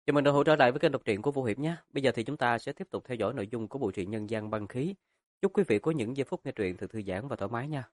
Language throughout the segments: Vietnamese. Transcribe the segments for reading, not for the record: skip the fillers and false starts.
Chào mừng đã hỗ trợ lại với kênh đọc truyện của Vũ Hiệp nhé. Bây giờ thì chúng ta sẽ tiếp tục theo dõi nội dung của bộ truyện nhân gian Băng Khí. Chúc quý vị có những giây phút nghe truyện thật thư giãn và thoải mái nha.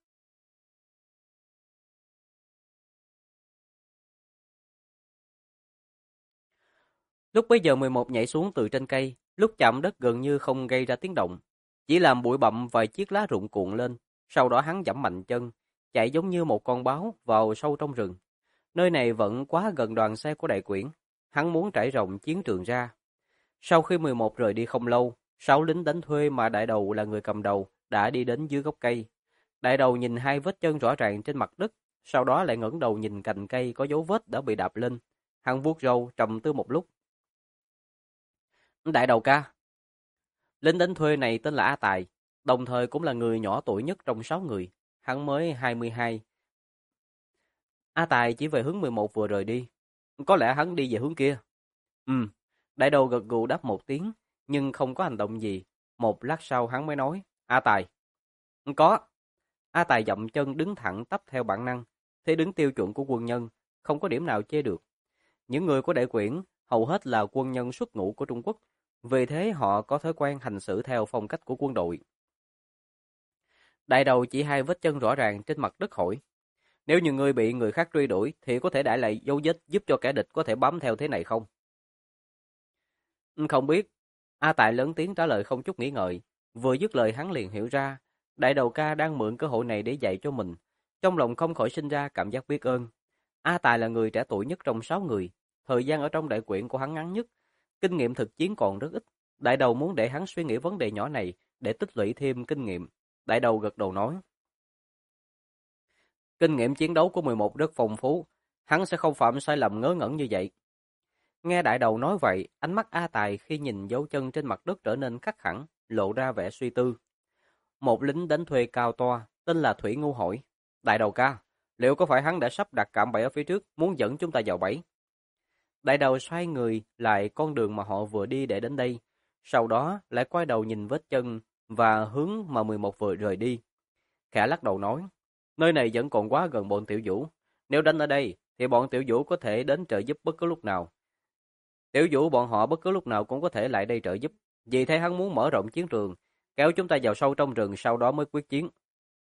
Lúc bấy giờ 11 nhảy xuống từ trên cây, lúc chạm đất gần như không gây ra tiếng động, chỉ làm bụi bặm vài chiếc lá rụng cuộn lên. Sau đó hắn giẫm mạnh chân, chạy giống như một con báo vào sâu trong rừng. Nơi này vẫn quá gần đoàn xe của đại quyển. Hắn muốn trải rộng chiến trường ra. Sau khi 11 rời đi không lâu, 6 lính đánh thuê mà đại đầu là người cầm đầu đã đi đến dưới gốc cây. Đại đầu nhìn hai vết chân rõ ràng trên mặt đất, sau đó lại ngẩng đầu nhìn cành cây có dấu vết đã bị đạp lên. Hắn vuốt râu trầm tư một lúc. Đại đầu ca. Lính đánh thuê này tên là A Tài, đồng thời cũng là người nhỏ tuổi nhất trong 6 người. Hắn mới 22. A Tài chỉ về hướng 11 vừa rời đi. Có lẽ hắn đi về hướng kia. Ừ. Đại đầu gật gù đáp một tiếng, nhưng không có hành động gì. Một lát sau hắn mới nói, A Tài. Có. A Tài dậm chân đứng thẳng tắp theo bản năng, thế đứng tiêu chuẩn của quân nhân, không có điểm nào chê được. Những người của đại quyển hầu hết là quân nhân xuất ngũ của Trung Quốc, vì thế họ có thói quen hành xử theo phong cách của quân đội. Đại đầu chỉ hai vết chân rõ ràng trên mặt đất hỏi, nếu như ngươi bị người khác truy đuổi thì có thể để lại dấu vết giúp cho kẻ địch có thể bám theo thế này không? Không biết. A Tài lớn tiếng trả lời không chút nghĩ ngợi. Vừa dứt lời hắn liền hiểu ra, đại đầu ca đang mượn cơ hội này để dạy cho mình. Trong lòng không khỏi sinh ra cảm giác biết ơn. A Tài là người trẻ tuổi nhất trong 6 người. Thời gian ở trong đại quyển của hắn ngắn nhất. Kinh nghiệm thực chiến còn rất ít. Đại đầu muốn để hắn suy nghĩ vấn đề nhỏ này để tích lũy thêm kinh nghiệm. Đại đầu gật đầu nói. Kinh nghiệm chiến đấu của 11 rất phong phú. Hắn sẽ không phạm sai lầm ngớ ngẩn như vậy. Nghe đại đầu nói vậy, ánh mắt A Tài khi nhìn dấu chân trên mặt đất trở nên khắc hẳn, lộ ra vẻ suy tư. Một lính đánh thuê cao toa, tên là Thủy Ngu hỏi, đại đầu ca, liệu có phải hắn đã sắp đặt cạm bẫy ở phía trước, muốn dẫn chúng ta vào bẫy? Đại đầu xoay người lại con đường mà họ vừa đi để đến đây, sau đó lại quay đầu nhìn vết chân và hướng mà 11 vừa rời đi. Khẽ lắc đầu nói, nơi này vẫn còn quá gần bọn tiểu vũ, nếu đánh ở đây thì bọn tiểu vũ có thể đến trợ giúp bất cứ lúc nào. Tiểu vũ bọn họ bất cứ lúc nào cũng có thể lại đây trợ giúp. Vì thế hắn muốn mở rộng chiến trường, kéo chúng ta vào sâu trong rừng sau đó mới quyết chiến.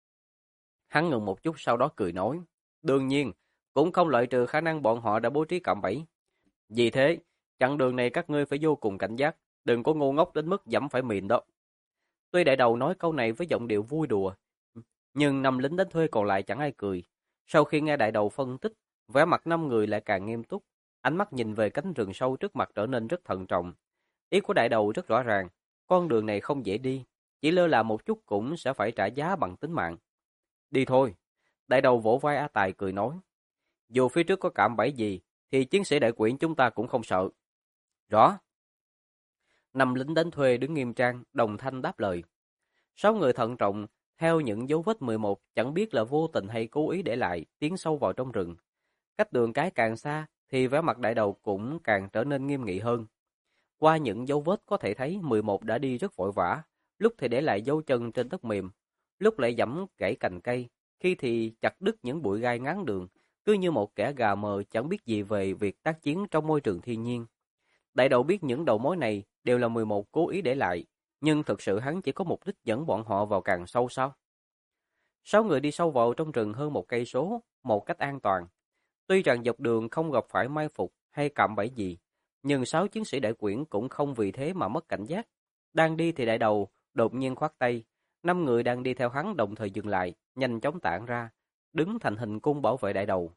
Hắn ngừng một chút sau đó cười nói. Đương nhiên, cũng không loại trừ khả năng bọn họ đã bố trí cạm bẫy. Vì thế, chặng đường này các ngươi phải vô cùng cảnh giác, đừng có ngu ngốc đến mức dẫm phải mìn đó. Tuy đại đầu nói câu này với giọng điệu vui đùa, nhưng 5 lính đánh thuê còn lại chẳng ai cười. Sau khi nghe đại đầu phân tích, vẻ mặt 5 người lại càng nghiêm túc. Ánh mắt nhìn về cánh rừng sâu trước mặt trở nên rất thận trọng. Ý của đại đầu rất rõ ràng, con đường này không dễ đi, chỉ lơ là một chút cũng sẽ phải trả giá bằng tính mạng. Đi thôi. Đại đầu vỗ vai A Tài cười nói. Dù phía trước có cạm bẫy gì, thì chiến sĩ đại quyển chúng ta cũng không sợ. Rõ. 5 lính đánh thuê đứng nghiêm trang, đồng thanh đáp lời. 6 người thận trọng, theo những dấu vết 11, chẳng biết là vô tình hay cố ý để lại, tiến sâu vào trong rừng. Cách đường cái càng xa, thì vẻ mặt đại đầu cũng càng trở nên nghiêm nghị hơn. Qua những dấu vết có thể thấy 11 đã đi rất vội vã, lúc thì để lại dấu chân trên đất mềm, lúc lại giẫm gãy cành cây, khi thì chặt đứt những bụi gai ngáng đường, cứ như một kẻ gà mờ chẳng biết gì về việc tác chiến trong môi trường thiên nhiên. Đại đầu biết những đầu mối này đều là 11 cố ý để lại, nhưng thực sự hắn chỉ có mục đích dẫn bọn họ vào càng sâu sao? 6 người đi sâu vào trong rừng hơn 1 cây số, một cách an toàn. Tuy rằng dọc đường không gặp phải mai phục hay cạm bẫy gì, nhưng 6 chiến sĩ đại quyển cũng không vì thế mà mất cảnh giác. Đang đi thì đại đầu đột nhiên khoát tay, 5 người đang đi theo hắn đồng thời dừng lại, nhanh chóng tản ra, đứng thành hình cung bảo vệ đại đầu.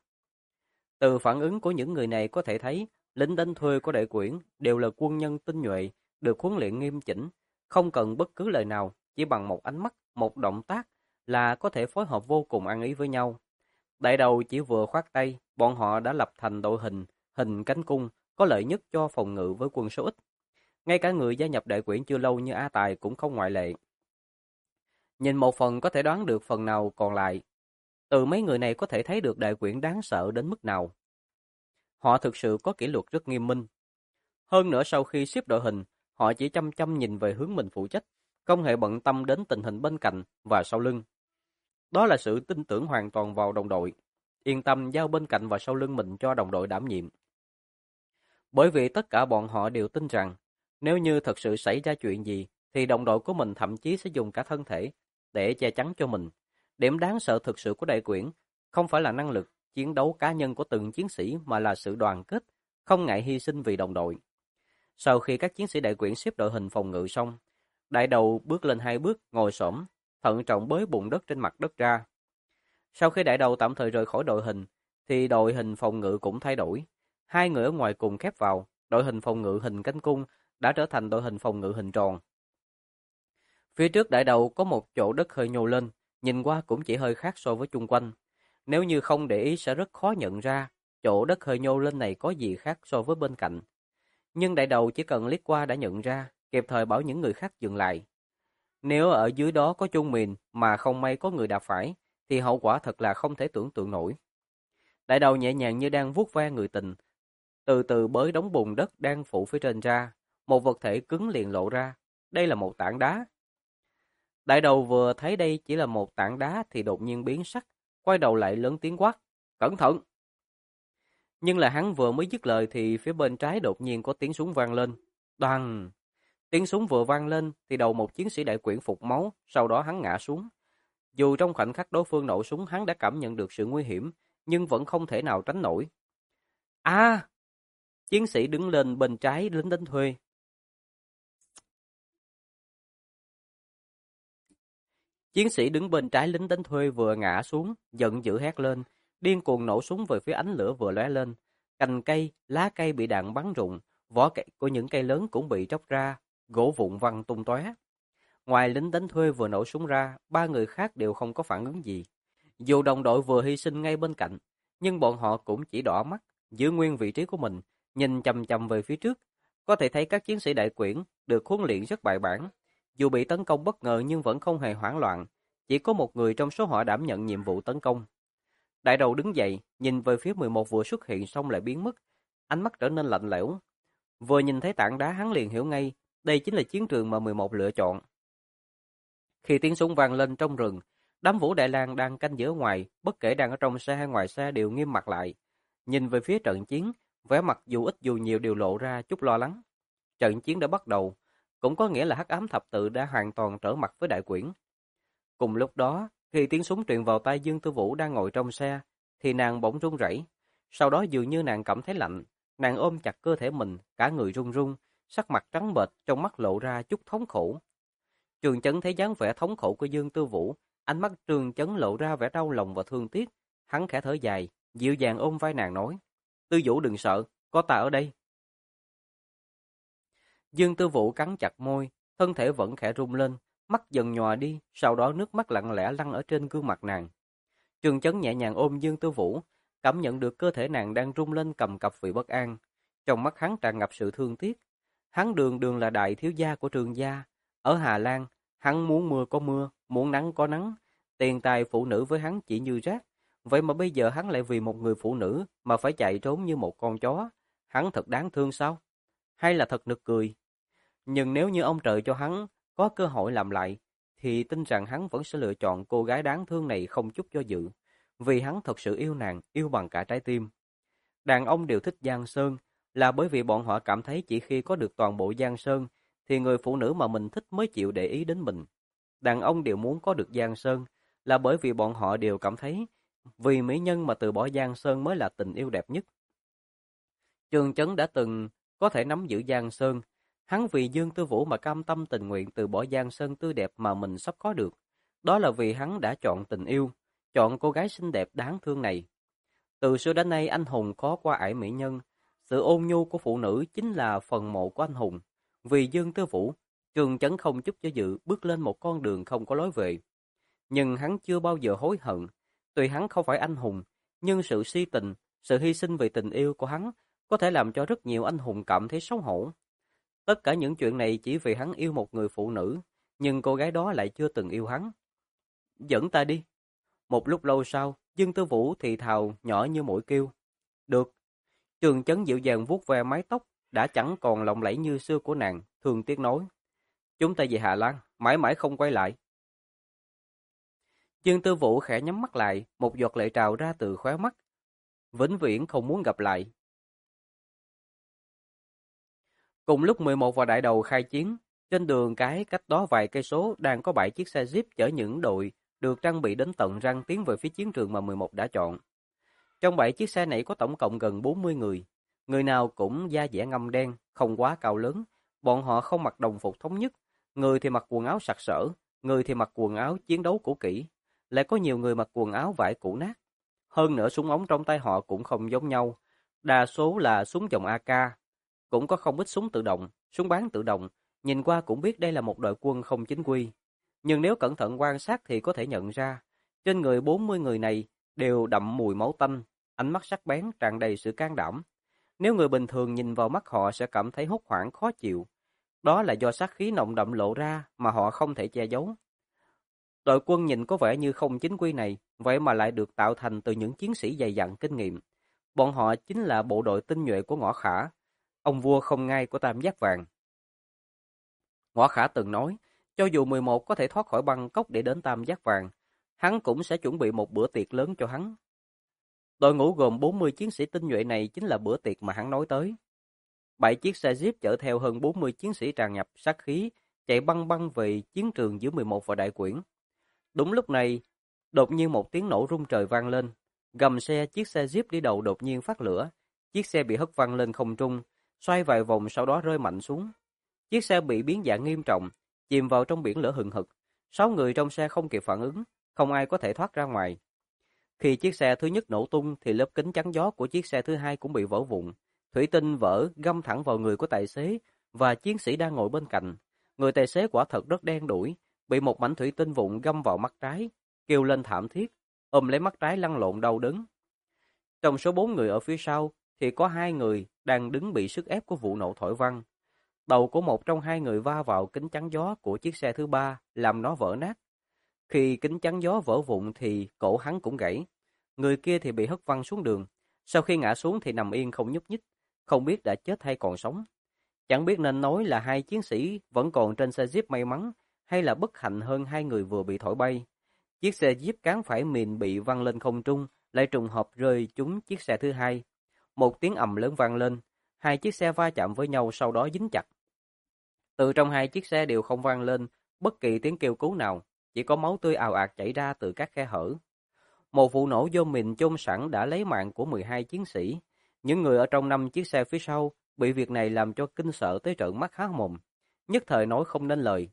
Từ phản ứng của những người này có thể thấy, lính đánh thuê của đại quyển đều là quân nhân tinh nhuệ, được huấn luyện nghiêm chỉnh, không cần bất cứ lời nào, chỉ bằng một ánh mắt, một động tác là có thể phối hợp vô cùng ăn ý với nhau. Đại đầu chỉ vừa khoát tay, bọn họ đã lập thành đội hình, hình cánh cung, có lợi nhất cho phòng ngự với quân số ít. Ngay cả người gia nhập đại quyển chưa lâu như A Tài cũng không ngoại lệ. Nhìn một phần có thể đoán được phần nào còn lại. Từ mấy người này có thể thấy được đại quyển đáng sợ đến mức nào. Họ thực sự có kỷ luật rất nghiêm minh. Hơn nữa sau khi xếp đội hình, họ chỉ chăm chăm nhìn về hướng mình phụ trách, không hề bận tâm đến tình hình bên cạnh và sau lưng. Đó là sự tin tưởng hoàn toàn vào đồng đội, yên tâm giao bên cạnh và sau lưng mình cho đồng đội đảm nhiệm. Bởi vì tất cả bọn họ đều tin rằng, nếu như thật sự xảy ra chuyện gì, thì đồng đội của mình thậm chí sẽ dùng cả thân thể để che chắn cho mình. Điểm đáng sợ thực sự của Đại Quyển không phải là năng lực chiến đấu cá nhân của từng chiến sĩ mà là sự đoàn kết, không ngại hy sinh vì đồng đội. Sau khi các chiến sĩ Đại Quyển xếp đội hình phòng ngự xong, đại đầu bước lên 2 bước, ngồi xổm, thận trọng bới bùn đất trên mặt đất ra. Sau khi đại đầu tạm thời rời khỏi đội hình, thì đội hình phòng ngự cũng thay đổi. Hai người ở ngoài cùng khép vào, đội hình phòng ngự hình cánh cung đã trở thành đội hình phòng ngự hình tròn. Phía trước đại đầu có một chỗ đất hơi nhô lên, nhìn qua cũng chỉ hơi khác so với chung quanh. Nếu như không để ý sẽ rất khó nhận ra chỗ đất hơi nhô lên này có gì khác so với bên cạnh. Nhưng đại đầu chỉ cần liếc qua đã nhận ra, kịp thời bảo những người khác dừng lại. Nếu ở dưới đó có chôn mìn mà không may có người đạp phải, thì hậu quả thật là không thể tưởng tượng nổi. Đại đầu nhẹ nhàng như đang vuốt ve người tình, từ từ bới đống bùn đất đang phủ phía trên ra, một vật thể cứng liền lộ ra. Đây là một tảng đá. Đại đầu vừa thấy đây chỉ là một tảng đá thì đột nhiên biến sắc, quay đầu lại lớn tiếng quát, cẩn thận! Nhưng là hắn vừa mới dứt lời thì phía bên trái đột nhiên có tiếng súng vang lên. Đoàng! Tiếng súng vừa vang lên thì đầu một chiến sĩ Đại Quyển phục máu, sau đó hắn ngã xuống. Dù trong khoảnh khắc đối phương nổ súng hắn đã cảm nhận được sự nguy hiểm, nhưng vẫn không thể nào tránh nổi. A! Chiến sĩ đứng lên bên trái lính đánh thuê. Chiến sĩ đứng bên trái lính đánh thuê vừa ngã xuống, giận dữ hét lên, điên cuồng nổ súng về phía ánh lửa vừa lóe lên. Cành cây, lá cây bị đạn bắn rụng, vỏ cây của những cây lớn cũng bị tróc ra, gỗ vụn văng tung tóe. Ngoài lính đánh thuê vừa nổ súng ra, ba người khác đều không có phản ứng gì. Dù đồng đội vừa hy sinh ngay bên cạnh, nhưng bọn họ cũng chỉ đỏ mắt, giữ nguyên vị trí của mình, nhìn chằm chằm về phía trước. Có thể thấy các chiến sĩ Đại Quyển được huấn luyện rất bài bản. Dù bị tấn công bất ngờ nhưng vẫn không hề hoảng loạn. Chỉ có một người trong số họ đảm nhận nhiệm vụ tấn công. Đại đầu đứng dậy, nhìn về phía 11 vừa xuất hiện xong lại biến mất. Ánh mắt trở nên lạnh lẽo. Vừa nhìn thấy tảng đá hắn liền hiểu ngay, đây chính là chiến trường mà 11 lựa chọn. Khi tiếng súng vang lên trong rừng, đám Vũ Đại Lang đang canh giữa ngoài, bất kể đang ở trong xe hay ngoài xe đều nghiêm mặt lại. Nhìn về phía trận chiến, vẻ mặt dù ít dù nhiều đều lộ ra chút lo lắng. Trận chiến đã bắt đầu, cũng có nghĩa là Hắc Ám Thập Tự đã hoàn toàn trở mặt với Đại Quyển. Cùng lúc đó, khi tiếng súng truyền vào tai Dương Tư Vũ đang ngồi trong xe, thì nàng bỗng run rẩy. Sau đó dường như nàng cảm thấy lạnh, nàng ôm chặt cơ thể mình, cả người run run, sắc mặt trắng bệch, trong mắt lộ ra chút thống khổ. Trường Chấn thấy dáng vẻ thống khổ của Dương Tư Vũ, ánh mắt Trường Chấn lộ ra vẻ đau lòng và thương tiếc. Hắn khẽ thở dài, dịu dàng ôm vai nàng nói: "Tư Vũ đừng sợ, có ta ở đây." Dương Tư Vũ cắn chặt môi, thân thể vẫn khẽ rung lên, mắt dần nhòa đi, sau đó nước mắt lặng lẽ lăn ở trên gương mặt nàng. Trường Chấn nhẹ nhàng ôm Dương Tư Vũ, cảm nhận được cơ thể nàng đang rung lên cầm cập vì bất an. Trong mắt hắn tràn ngập sự thương tiếc. Hắn đường đường là đại thiếu gia của Trường gia. Ở Hà Lan, hắn muốn mưa có mưa, muốn nắng có nắng. Tiền tài phụ nữ với hắn chỉ như rác. Vậy mà bây giờ hắn lại vì một người phụ nữ mà phải chạy trốn như một con chó. Hắn thật đáng thương sao? Hay là thật nực cười? Nhưng nếu như ông trời cho hắn có cơ hội làm lại, thì tin rằng hắn vẫn sẽ lựa chọn cô gái đáng thương này không chút do dự. Vì hắn thật sự yêu nàng, yêu bằng cả trái tim. Đàn ông đều thích Giang Sơn là bởi vì bọn họ cảm thấy chỉ khi có được toàn bộ Giang Sơn thì người phụ nữ mà mình thích mới chịu để ý đến mình. Đàn ông đều muốn có được Giang Sơn là bởi vì bọn họ đều cảm thấy vì mỹ nhân mà từ bỏ Giang Sơn mới là tình yêu đẹp nhất. Trường Chấn đã từng có thể nắm giữ Giang Sơn, hắn vì Dương Tư Vũ mà cam tâm tình nguyện từ bỏ Giang Sơn tươi đẹp mà mình sắp có được. Đó là vì hắn đã chọn tình yêu, chọn cô gái xinh đẹp đáng thương này. Từ xưa đến nay anh hùng khó qua ải mỹ nhân, sự ôn nhu của phụ nữ chính là phần mộ của anh hùng. Vì Dương Tư Vũ, Trường Chấn không chút do dự bước lên một con đường không có lối về. Nhưng hắn chưa bao giờ hối hận. Tuy hắn không phải anh hùng, nhưng sự si tình, sự hy sinh vì tình yêu của hắn có thể làm cho rất nhiều anh hùng cảm thấy xấu hổ. Tất cả những chuyện này chỉ vì hắn yêu một người phụ nữ, nhưng cô gái đó lại chưa từng yêu hắn. Dẫn ta đi. Một lúc lâu sau, Dương Tư Vũ thì thào nhỏ như mũi kêu. Được. Trường Chấn dịu dàng vuốt ve mái tóc đã chẳng còn lộng lẫy như xưa của nàng, thường tiếc nói: "Chúng ta về Hà Lan, mãi mãi không quay lại." Dương Tư Vũ khẽ nhắm mắt lại, một giọt lệ trào ra từ khóe mắt. Vĩnh viễn không muốn gặp lại. Cùng lúc 11 và đại đầu khai chiến, trên đường cái cách đó vài cây số đang có 7 chiếc xe Jeep chở những đội được trang bị đến tận răng tiến về phía chiến trường mà 11 đã chọn. Trong 7 chiếc xe này có tổng cộng gần 40 người. Người nào cũng da dẻ ngăm đen, không quá cao lớn. Bọn họ không mặc đồng phục thống nhất. Người thì mặc quần áo sặc sỡ, người thì mặc quần áo chiến đấu cũ kỹ. Lại có nhiều người mặc quần áo vải cũ nát. Hơn nữa súng ống trong tay họ cũng không giống nhau. Đa số là súng dòng AK. Cũng có không ít súng tự động, súng bán tự động. Nhìn qua cũng biết đây là một đội quân không chính quy. Nhưng nếu cẩn thận quan sát thì có thể nhận ra, trên người 40 người này đều đậm mùi máu tanh, ánh mắt sắc bén tràn đầy sự can đảm. Nếu người bình thường nhìn vào mắt họ sẽ cảm thấy hốt hoảng khó chịu. Đó là do sát khí nồng đậm lộ ra mà họ không thể che giấu. Đội quân nhìn có vẻ như không chính quy này, vậy mà lại được tạo thành từ những chiến sĩ dày dặn kinh nghiệm. Bọn họ chính là bộ đội tinh nhuệ của Ngõ Khả, ông vua không ngai của Tam Giác Vàng. Ngõ Khả từng nói, cho dù 11 có thể thoát khỏi băng cốc để đến Tam Giác Vàng, hắn cũng sẽ chuẩn bị một bữa tiệc lớn cho hắn. Đội ngũ gồm 40 chiến sĩ tinh nhuệ này chính là bữa tiệc mà hắn nói tới. 7 chiếc xe Jeep chở theo hơn 40 chiến sĩ tràn ngập sát khí, chạy băng băng về chiến trường giữa 11 và Đại Quyển. Đúng lúc này, đột nhiên một tiếng nổ rung trời vang lên. Gầm xe chiếc xe Jeep đi đầu đột nhiên phát lửa. Chiếc xe bị hất văng lên không trung, xoay vài vòng sau đó rơi mạnh xuống. Chiếc xe bị biến dạng nghiêm trọng, chìm vào trong biển lửa hừng hực. 6 người trong xe không kịp phản ứng, không ai có thể thoát ra ngoài. Khi chiếc xe thứ nhất nổ tung thì lớp kính chắn gió của chiếc xe thứ hai cũng bị vỡ vụn. Thủy tinh vỡ găm thẳng vào người của tài xế và chiến sĩ đang ngồi bên cạnh. Người tài xế quả thật rất đen đủi, bị một mảnh thủy tinh vụn găm vào mắt trái, kêu lên thảm thiết, ôm lấy mắt trái lăn lộn đau đớn. Trong số 4 người ở phía sau thì có 2 người đang đứng bị sức ép của vụ nổ thổi văng. Đầu của một trong 2 người va vào kính chắn gió của chiếc xe thứ ba, làm nó vỡ nát. Khi kính chắn gió vỡ vụn thì cổ hắn cũng gãy. Người kia thì bị hất văng xuống đường. Sau khi ngã xuống thì nằm yên không nhúc nhích, không biết đã chết hay còn sống. Chẳng biết nên nói là 2 chiến sĩ vẫn còn trên xe Jeep may mắn, hay là bất hạnh hơn 2 người vừa bị thổi bay. Chiếc xe Jeep cán phải mìn bị văng lên không trung, lại trùng hợp rơi trúng chiếc xe thứ hai. Một tiếng ầm lớn vang lên, 2 chiếc xe va chạm với nhau sau đó dính chặt. Từ trong 2 chiếc xe đều không vang lên bất kỳ tiếng kêu cứu nào, chỉ có máu tươi ào ạt chảy ra từ các khe hở. Một vụ nổ do mìn chôn sẵn đã lấy mạng của 12 chiến sĩ. Những người ở trong 5 chiếc xe phía sau bị việc này làm cho kinh sợ tới trợn mắt há mồm, nhất thời nói không nên lời.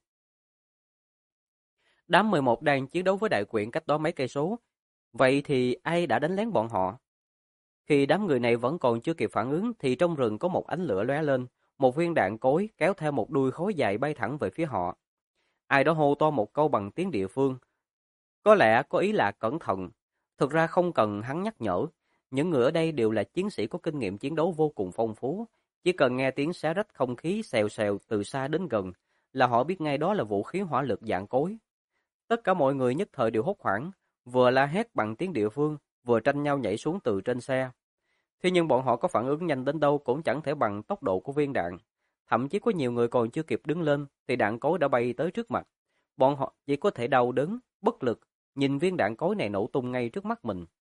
Đám 11 đang chiến đấu với Đại Quyển cách đó mấy cây số. Vậy thì ai đã đánh lén bọn họ? Khi đám người này vẫn còn chưa kịp phản ứng thì trong rừng có một ánh lửa lóe lên, một viên đạn cối kéo theo một đuôi khói dài bay thẳng về phía họ. Ai đó hô to một câu bằng tiếng địa phương. Có lẽ có ý là cẩn thận. Thực ra không cần hắn nhắc nhở. Những người ở đây đều là chiến sĩ có kinh nghiệm chiến đấu vô cùng phong phú. Chỉ cần nghe tiếng xé rách không khí xèo xèo từ xa đến gần là họ biết ngay đó là vũ khí hỏa lực dạng cối. Tất cả mọi người nhất thời đều hốt hoảng, vừa la hét bằng tiếng địa phương, vừa tranh nhau nhảy xuống từ trên xe. Thế nhưng bọn họ có phản ứng nhanh đến đâu cũng chẳng thể bằng tốc độ của viên đạn. Thậm chí có nhiều người còn chưa kịp đứng lên thì đạn cối đã bay tới trước mặt. Bọn họ chỉ có thể đau đớn, bất lực, nhìn viên đạn cối này nổ tung ngay trước mắt mình.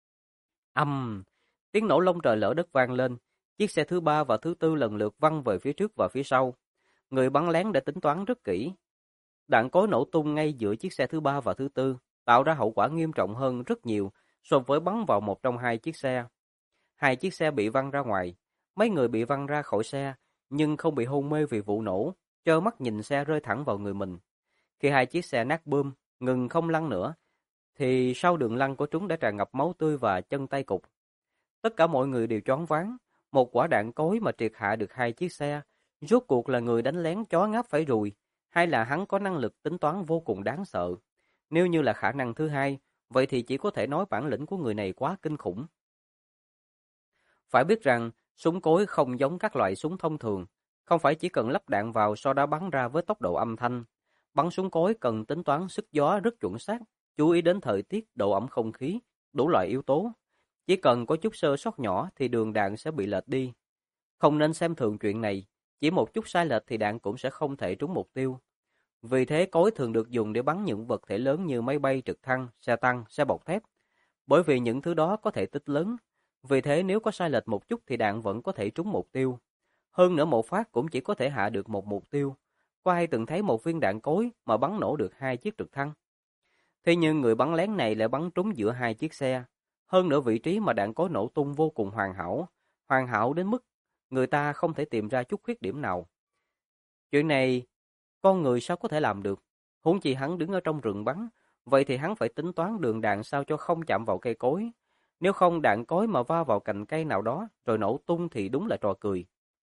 Tiếng nổ long trời lở đất vang lên. Chiếc xe thứ ba và thứ tư lần lượt văng về phía trước và phía sau. Người bắn lén đã tính toán rất kỹ. Đạn cối nổ tung ngay giữa chiếc xe thứ ba và thứ tư, tạo ra hậu quả nghiêm trọng hơn rất nhiều so với bắn vào một trong 2 chiếc xe. 2 chiếc xe bị văng ra ngoài. Mấy người bị văng ra khỏi xe, nhưng không bị hôn mê vì vụ nổ, trơ mắt nhìn xe rơi thẳng vào người mình. Khi 2 chiếc xe nát bươm, ngừng không lăn nữa, thì sau đường lăn của chúng đã tràn ngập máu tươi và chân tay cụt. Tất cả mọi người đều choáng váng. Một quả đạn cối mà triệt hạ được 2 chiếc xe, rốt cuộc là người đánh lén chó ngáp phải ruồi, hay là hắn có năng lực tính toán vô cùng đáng sợ. Nếu như là khả năng thứ hai, vậy thì chỉ có thể nói bản lĩnh của người này quá kinh khủng. Phải biết rằng, súng cối không giống các loại súng thông thường, không phải chỉ cần lắp đạn vào sau đó bắn ra với tốc độ âm thanh. Bắn súng cối cần tính toán sức gió rất chuẩn xác, chú ý đến thời tiết, độ ẩm không khí, đủ loại yếu tố. Chỉ cần có chút sơ sót nhỏ thì đường đạn sẽ bị lệch đi. Không nên xem thường chuyện này, chỉ một chút sai lệch thì đạn cũng sẽ không thể trúng mục tiêu. Vì thế cối thường được dùng để bắn những vật thể lớn như máy bay, trực thăng, xe tăng, xe bọc thép. Bởi vì những thứ đó có thể tích lớn. Vì thế nếu có sai lệch một chút thì đạn vẫn có thể trúng mục tiêu. Hơn nữa một phát cũng chỉ có thể hạ được một mục tiêu. Có ai từng thấy một viên đạn cối mà bắn nổ được 2 chiếc trực thăng? Thế nhưng người bắn lén này lại bắn trúng giữa 2 chiếc xe. Hơn nữa vị trí mà đạn cối nổ tung vô cùng hoàn hảo đến mức người ta không thể tìm ra chút khuyết điểm nào. Chuyện này con người sao có thể làm được? Huống chi hắn đứng ở trong rừng bắn, vậy thì hắn phải tính toán đường đạn sao cho không chạm vào cây cối. Nếu không đạn cối mà va vào cành cây nào đó rồi nổ tung thì đúng là trò cười.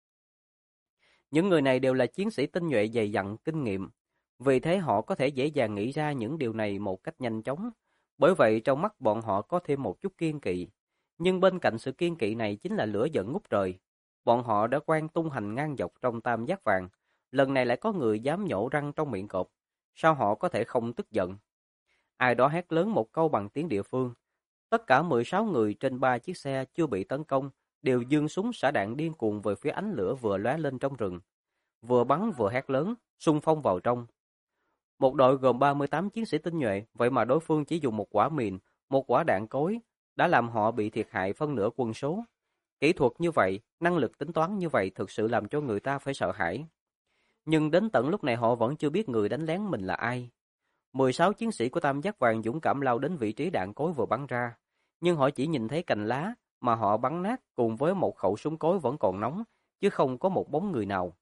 Những người này đều là chiến sĩ tinh nhuệ dày dặn kinh nghiệm, vì thế họ có thể dễ dàng nghĩ ra những điều này một cách nhanh chóng. Bởi vậy trong mắt bọn họ có thêm một chút kiên kỵ. Nhưng bên cạnh sự kiên kỵ này chính là lửa giận ngút trời. Bọn họ đã quen tung hành ngang dọc trong tam giác vàng. Lần này lại có người dám nhổ răng trong miệng cọp. Sao họ có thể không tức giận? Ai đó hét lớn một câu bằng tiếng địa phương. Tất cả 16 người trên 3 chiếc xe chưa bị tấn công đều giương súng xả đạn điên cuồng về phía ánh lửa vừa lóe lên trong rừng. Vừa bắn vừa hét lớn, xung phong vào trong. Một đội gồm 38 chiến sĩ tinh nhuệ, vậy mà đối phương chỉ dùng một quả mìn, một quả đạn cối, đã làm họ bị thiệt hại phân nửa quân số. Kỹ thuật như vậy, năng lực tính toán như vậy thực sự làm cho người ta phải sợ hãi. Nhưng đến tận lúc này họ vẫn chưa biết người đánh lén mình là ai. 16 chiến sĩ của Tam Giác Vàng dũng cảm lao đến vị trí đạn cối vừa bắn ra, nhưng họ chỉ nhìn thấy cành lá mà họ bắn nát cùng với một khẩu súng cối vẫn còn nóng, chứ không có một bóng người nào.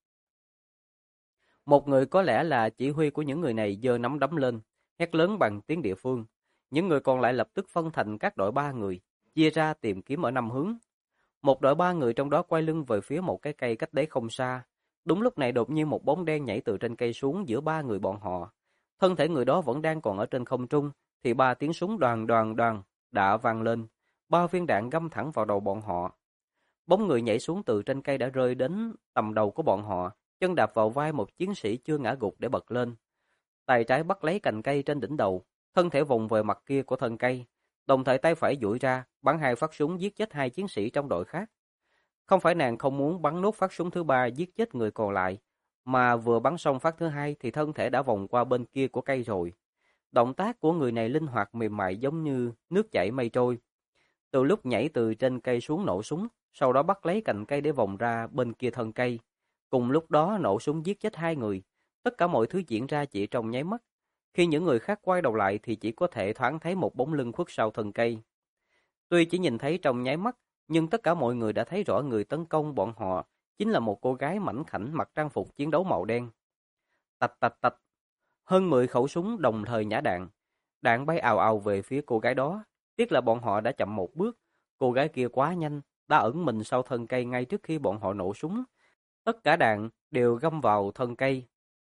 Một người có lẽ là chỉ huy của những người này giơ nắm đấm lên, hét lớn bằng tiếng địa phương. Những người còn lại lập tức phân thành các đội 3 người, chia ra tìm kiếm ở 5 hướng. Một đội 3 người trong đó quay lưng về phía một cái cây cách đấy không xa. Đúng lúc này đột nhiên một bóng đen nhảy từ trên cây xuống giữa 3 người bọn họ. Thân thể người đó vẫn đang còn ở trên không trung, thì 3 tiếng súng đoàn đoàn đoàn đã vang lên. 3 viên đạn găm thẳng vào đầu bọn họ. Bóng người nhảy xuống từ trên cây đã rơi đến tầm đầu của bọn họ, chân đạp vào vai một chiến sĩ chưa ngã gục để bật lên. Tay trái bắt lấy cành cây trên đỉnh đầu, thân thể vùng về mặt kia của thân cây, đồng thời tay phải duỗi ra, bắn 2 phát súng giết chết 2 chiến sĩ trong đội khác. Không phải nàng không muốn bắn nốt phát súng thứ 3 giết chết người còn lại, mà vừa bắn xong phát thứ 2 thì thân thể đã vòng qua bên kia của cây rồi. Động tác của người này linh hoạt mềm mại giống như nước chảy mây trôi. Từ lúc nhảy từ trên cây xuống nổ súng, sau đó bắt lấy cành cây để vòng ra bên kia thân cây. Cùng lúc đó nổ súng giết chết 2 người. Tất cả mọi thứ diễn ra chỉ trong nháy mắt. Khi những người khác quay đầu lại thì chỉ có thể thoáng thấy một bóng lưng khuất sau thân cây. Tuy chỉ nhìn thấy trong nháy mắt, nhưng tất cả mọi người đã thấy rõ người tấn công bọn họ chính là một cô gái mảnh khảnh mặc trang phục chiến đấu màu đen. Tạch tạch tạch, hơn 10 khẩu súng đồng thời nhả đạn. Đạn bay ào ào về phía cô gái đó. Tiếc là bọn họ đã chậm một bước. Cô gái kia quá nhanh, đã ẩn mình sau thân cây ngay trước khi bọn họ nổ súng. Tất cả đạn đều găm vào thân cây,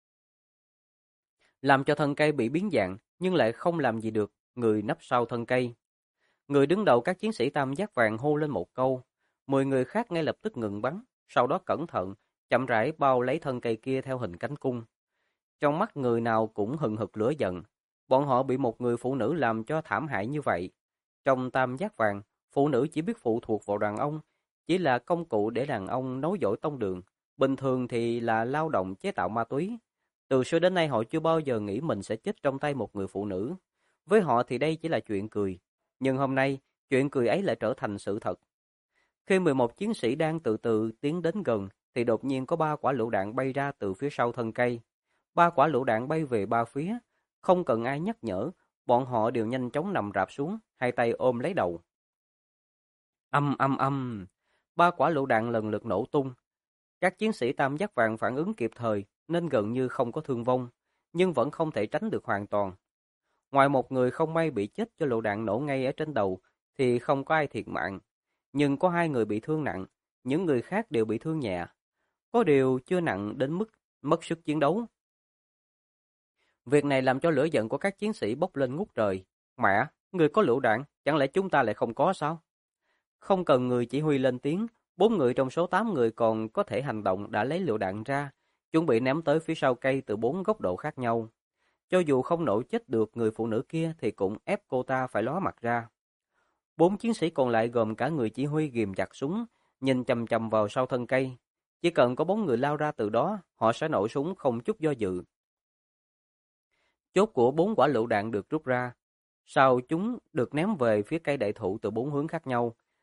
làm cho thân cây bị biến dạng, nhưng lại không làm gì được người nấp sau thân cây. Người đứng đầu các chiến sĩ Tam Giác Vàng hô lên một câu, 10 người khác ngay lập tức ngừng bắn, sau đó cẩn thận, chậm rãi bao lấy thân cây kia theo hình cánh cung. Trong mắt người nào cũng hừng hực lửa giận, bọn họ bị một người phụ nữ làm cho thảm hại như vậy. Trong Tam Giác Vàng, phụ nữ chỉ biết phụ thuộc vào đàn ông, chỉ là công cụ để đàn ông nối dõi tông đường, bình thường thì là lao động chế tạo ma túy. Từ xưa đến nay họ chưa bao giờ nghĩ mình sẽ chết trong tay một người phụ nữ. Với họ thì đây chỉ là chuyện cười. Nhưng hôm nay, chuyện cười ấy lại trở thành sự thật. Khi 11 chiến sĩ đang từ từ tiến đến gần, thì đột nhiên có 3 quả lựu đạn bay ra từ phía sau thân cây. 3 quả lựu đạn bay về 3 phía. Không cần ai nhắc nhở, bọn họ đều nhanh chóng nằm rạp xuống, hai tay ôm lấy đầu. Âm âm âm, 3 quả lựu đạn lần lượt nổ tung. Các chiến sĩ Tam Giác Vàng phản ứng kịp thời, nên gần như không có thương vong, nhưng vẫn không thể tránh được hoàn toàn. Ngoài một người không may bị chết do lựu đạn nổ ngay ở trên đầu, thì không có ai thiệt mạng. Nhưng có 2 người bị thương nặng, những người khác đều bị thương nhẹ. Có điều chưa nặng đến mức mất sức chiến đấu. Việc này làm cho lửa giận của các chiến sĩ bốc lên ngút trời. Mẹ, người có lựu đạn, chẳng lẽ chúng ta lại không có sao? Không cần người chỉ huy lên tiếng, 4 người trong số 8 người còn có thể hành động đã lấy lựu đạn ra, chuẩn bị ném tới phía sau cây từ 4 góc độ khác nhau. Cho dù không nổ chết được người phụ nữ kia thì cũng ép cô ta phải ló mặt ra. 4 chiến sĩ còn lại gồm cả người chỉ huy ghìm chặt súng, nhìn chằm chằm vào sau thân cây. Chỉ cần có bóng người lao ra từ đó, họ sẽ nổ súng không chút do dự. Chốt của 4 quả lựu đạn được rút ra. Sau chúng được ném về phía cây đại thụ từ 4 hướng khác nhau.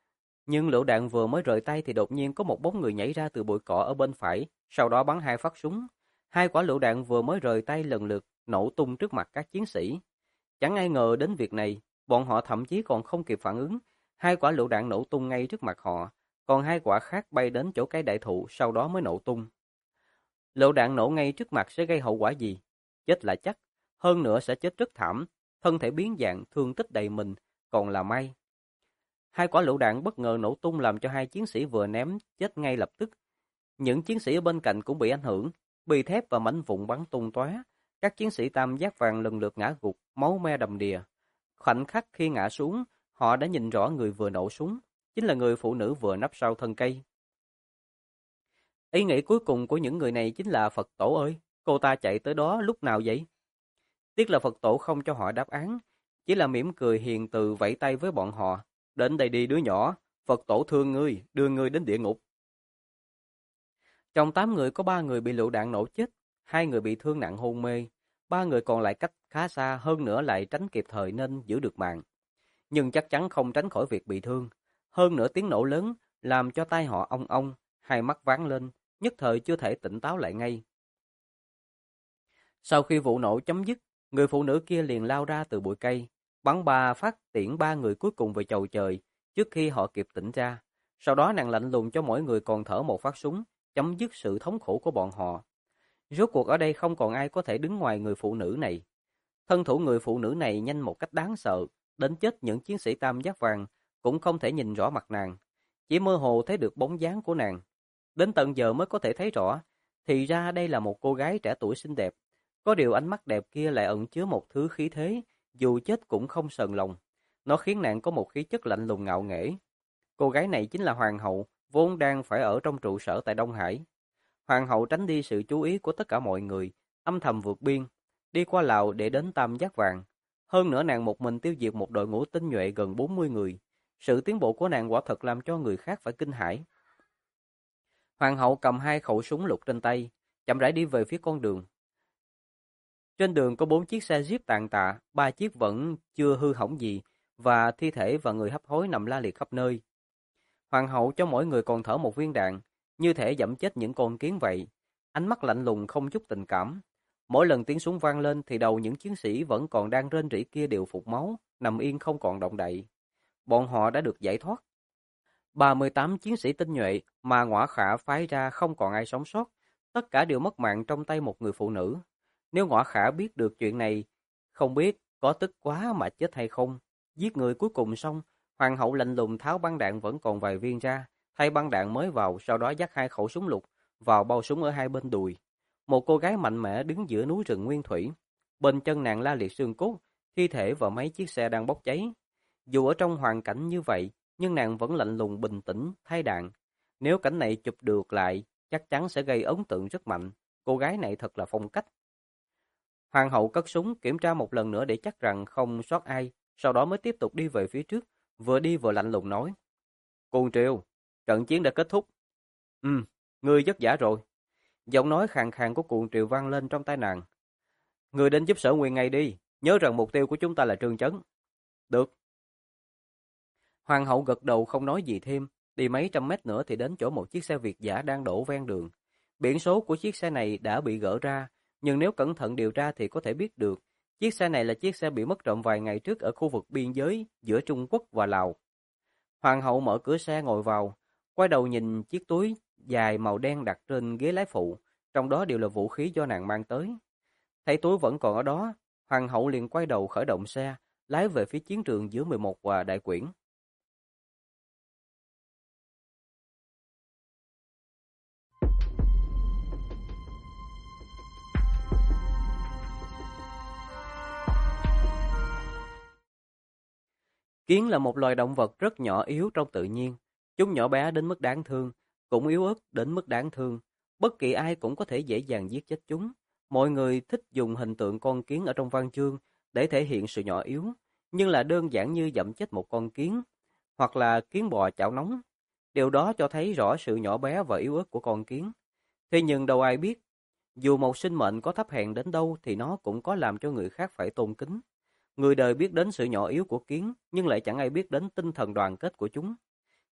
Nhưng lựu đạn vừa mới rời tay thì đột nhiên có một bóng người nhảy ra từ bụi cỏ ở bên phải, sau đó bắn 2 phát súng. 2 quả lựu đạn vừa mới rời tay lần lượt nổ tung trước mặt các chiến sĩ. Chẳng ai ngờ đến việc này, bọn họ thậm chí còn không kịp phản ứng. 2 quả lựu đạn nổ tung ngay trước mặt họ, còn 2 quả khác bay đến chỗ cây đại thụ sau đó mới nổ tung. Lựu đạn nổ ngay trước mặt sẽ gây hậu quả gì? Chết là chắc, hơn nữa sẽ chết rất thảm, thân thể biến dạng, thương tích đầy mình, còn là may. 2 quả lựu đạn bất ngờ nổ tung làm cho 2 chiến sĩ vừa ném chết ngay lập tức. Những chiến sĩ ở bên cạnh cũng bị ảnh hưởng, bì thép và mảnh vụn bắn tung tóe. Các chiến sĩ tam giác vàng lần lượt ngã gục, máu me đầm đìa. Khoảnh khắc khi ngã xuống, họ đã nhìn rõ người vừa nổ súng, chính là người phụ nữ vừa nấp sau thân cây. Ý nghĩ cuối cùng của những người này chính là Phật tổ ơi, cô ta chạy tới đó lúc nào vậy? Tiếc là Phật tổ không cho họ đáp án, chỉ là mỉm cười hiền từ vẫy tay với bọn họ. Đến đây đi đứa nhỏ, Phật tổ thương ngươi, đưa ngươi đến địa ngục. Trong 8 người có 3 người bị lựu đạn nổ chết, 2 người bị thương nặng hôn mê, 3 người còn lại cách khá xa, hơn nữa lại tránh kịp thời nên giữ được mạng. Nhưng chắc chắn không tránh khỏi việc bị thương. Hơn nữa tiếng nổ lớn làm cho tai họ ong ong, hai mắt váng lên, nhất thời chưa thể tỉnh táo lại ngay. Sau khi vụ nổ chấm dứt, người phụ nữ kia liền lao ra từ bụi cây, bắn 3 phát tiễn 3 người cuối cùng về chầu trời trước khi họ kịp tỉnh ra. Sau đó nàng lạnh lùng cho mỗi người còn thở 1 phát súng, chấm dứt sự thống khổ của bọn họ. Rốt cuộc ở đây không còn ai có thể đứng ngoài người phụ nữ này. Thân thủ người phụ nữ này nhanh một cách đáng sợ, đến chết những chiến sĩ tam giác vàng cũng không thể nhìn rõ mặt nàng, chỉ mơ hồ thấy được bóng dáng của nàng. Đến tận giờ mới có thể thấy rõ, thì ra đây là một cô gái trẻ tuổi xinh đẹp. Có điều ánh mắt đẹp kia lại ẩn chứa một thứ khí thế, dù chết cũng không sờn lòng. Nó khiến nàng có một khí chất lạnh lùng ngạo nghễ. Cô gái này chính là Hoàng hậu, vốn đang phải ở trong trụ sở tại Đông Hải. Hoàng hậu tránh đi sự chú ý của tất cả mọi người, âm thầm vượt biên, đi qua Lào để đến Tam Giác Vàng. Hơn nữa nàng một mình tiêu diệt một đội ngũ tinh nhuệ gần 40 người. Sự tiến bộ của nàng quả thật làm cho người khác phải kinh hãi. Hoàng hậu cầm 2 khẩu súng lục trên tay, chậm rãi đi về phía con đường. Trên đường có 4 chiếc xe Jeep tàn tạ, 3 chiếc vẫn chưa hư hỏng gì, và thi thể và người hấp hối nằm la liệt khắp nơi. Hoàng hậu cho mỗi người còn thở 1 viên đạn, như thể giẫm chết những con kiến vậy. Ánh mắt lạnh lùng không chút tình cảm. Mỗi lần tiếng súng vang lên thì đầu những chiến sĩ vẫn còn đang rên rỉ kia đều phục máu, nằm yên không còn động đậy. Bọn họ đã được giải thoát. 38 chiến sĩ tinh nhuệ mà Ngõa Khả phái ra không còn ai sống sót, tất cả đều mất mạng trong tay một người phụ nữ. Nếu Ngõa Khả biết được chuyện này, không biết có tức quá mà chết hay không. Giết người cuối cùng xong, Hoàng hậu lạnh lùng tháo băng đạn vẫn còn vài viên ra, thay băng đạn mới vào, sau đó dắt 2 khẩu súng lục vào bao súng ở hai bên đùi. Một cô gái mạnh mẽ đứng giữa núi rừng nguyên thủy, bên chân nàng la liệt xương cốt, thi thể và mấy chiếc xe đang bốc cháy. Dù ở trong hoàn cảnh như vậy, nhưng nàng vẫn lạnh lùng bình tĩnh thay đạn. Nếu cảnh này chụp được lại, chắc chắn sẽ gây ấn tượng rất mạnh. Cô gái này thật là phong cách. Hoàng hậu cất súng kiểm tra một lần nữa để chắc rằng không sót ai, sau đó mới tiếp tục đi về phía trước, vừa đi vừa lạnh lùng nói: "Cuồng Triều, trận chiến đã kết thúc." Ngươi vất vả rồi." Giọng nói khàn khàn của Cuồng Triều vang lên trong tai nàng. "Ngươi đến giúp Sở Nguyên ngay đi, nhớ rằng mục tiêu của chúng ta là Trương Chấn." "Được." Hoàng hậu gật đầu không nói gì thêm, đi mấy trăm mét nữa thì đến chỗ một chiếc xe Việt dã đang đổ ven đường. Biển số của chiếc xe này đã bị gỡ ra, nhưng nếu cẩn thận điều tra thì có thể biết được, chiếc xe này là chiếc xe bị mất trộm vài ngày trước ở khu vực biên giới giữa Trung Quốc và Lào. Hoàng hậu mở cửa xe ngồi vào, quay đầu nhìn chiếc túi dài màu đen đặt trên ghế lái phụ, trong đó đều là vũ khí do nàng mang tới. Thấy túi vẫn còn ở đó, Hoàng hậu liền quay đầu khởi động xe, lái về phía chiến trường giữa 11 và Đại Quyển. Kiến là một loài động vật rất nhỏ yếu trong tự nhiên. Chúng nhỏ bé đến mức đáng thương, cũng yếu ớt đến mức đáng thương. Bất kỳ ai cũng có thể dễ dàng giết chết chúng. Mọi người thích dùng hình tượng con kiến ở trong văn chương để thể hiện sự nhỏ yếu, nhưng là đơn giản như giẫm chết một con kiến, hoặc là kiến bò chảo nóng. Điều đó cho thấy rõ sự nhỏ bé và yếu ớt của con kiến. Thế nhưng đâu ai biết, dù một sinh mệnh có thấp hèn đến đâu thì nó cũng có làm cho người khác phải tôn kính. Người đời biết đến sự nhỏ yếu của kiến, nhưng lại chẳng ai biết đến tinh thần đoàn kết của chúng.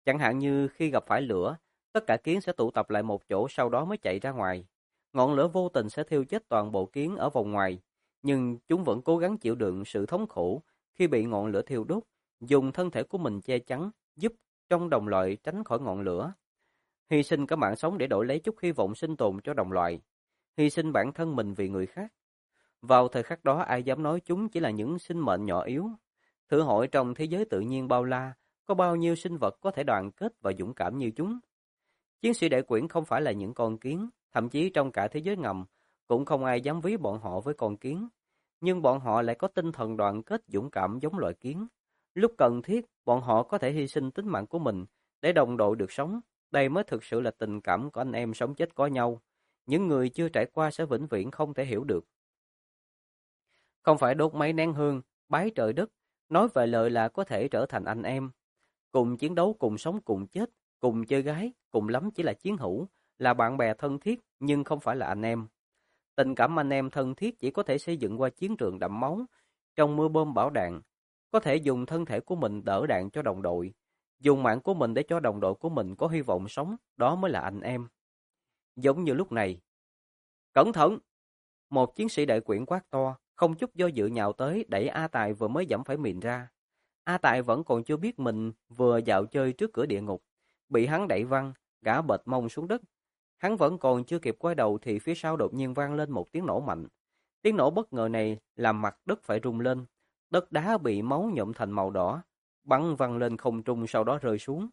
Chẳng hạn như khi gặp phải lửa, tất cả kiến sẽ tụ tập lại một chỗ sau đó mới chạy ra ngoài. Ngọn lửa vô tình sẽ thiêu chết toàn bộ kiến ở vòng ngoài, nhưng chúng vẫn cố gắng chịu đựng sự thống khổ khi bị ngọn lửa thiêu đốt, dùng thân thể của mình che chắn, giúp trong đồng loại tránh khỏi ngọn lửa. Hy sinh cả mạng sống để đổi lấy chút hy vọng sinh tồn cho đồng loại. Hy sinh bản thân mình vì người khác. Vào thời khắc đó ai dám nói chúng chỉ là những sinh mệnh nhỏ yếu. Thử hỏi trong thế giới tự nhiên bao la, có bao nhiêu sinh vật có thể đoàn kết và dũng cảm như chúng? Chiến sĩ đại quyển không phải là những con kiến, thậm chí trong cả thế giới ngầm, cũng không ai dám ví bọn họ với con kiến. Nhưng bọn họ lại có tinh thần đoàn kết dũng cảm giống loài kiến. Lúc cần thiết, bọn họ có thể hy sinh tính mạng của mình để đồng đội được sống. Đây mới thực sự là tình cảm của anh em sống chết có nhau. Những người chưa trải qua sẽ vĩnh viễn không thể hiểu được. Không phải đốt mấy nén hương, bái trời đất, nói về lời là có thể trở thành anh em. Cùng chiến đấu, cùng sống, cùng chết, cùng chơi gái, cùng lắm chỉ là chiến hữu, là bạn bè thân thiết nhưng không phải là anh em. Tình cảm anh em thân thiết chỉ có thể xây dựng qua chiến trường đẫm máu, trong mưa bom bão đạn, có thể dùng thân thể của mình đỡ đạn cho đồng đội, dùng mạng của mình để cho đồng đội của mình có hy vọng sống, đó mới là anh em. Giống như lúc này, cẩn thận! Một chiến sĩ đại quyển quát to, không chút do dự nhào tới đẩy A Tài vừa mới giẫm phải mìn ra. A Tài vẫn còn chưa biết mình vừa dạo chơi trước cửa địa ngục, bị hắn đẩy văng, gã bệt mông xuống đất. Hắn vẫn còn chưa kịp quay đầu thì phía sau đột nhiên vang lên một tiếng nổ mạnh. Tiếng nổ bất ngờ này làm mặt đất phải rung lên, đất đá bị máu nhuộm thành màu đỏ, bắn văng lên không trung sau đó rơi xuống.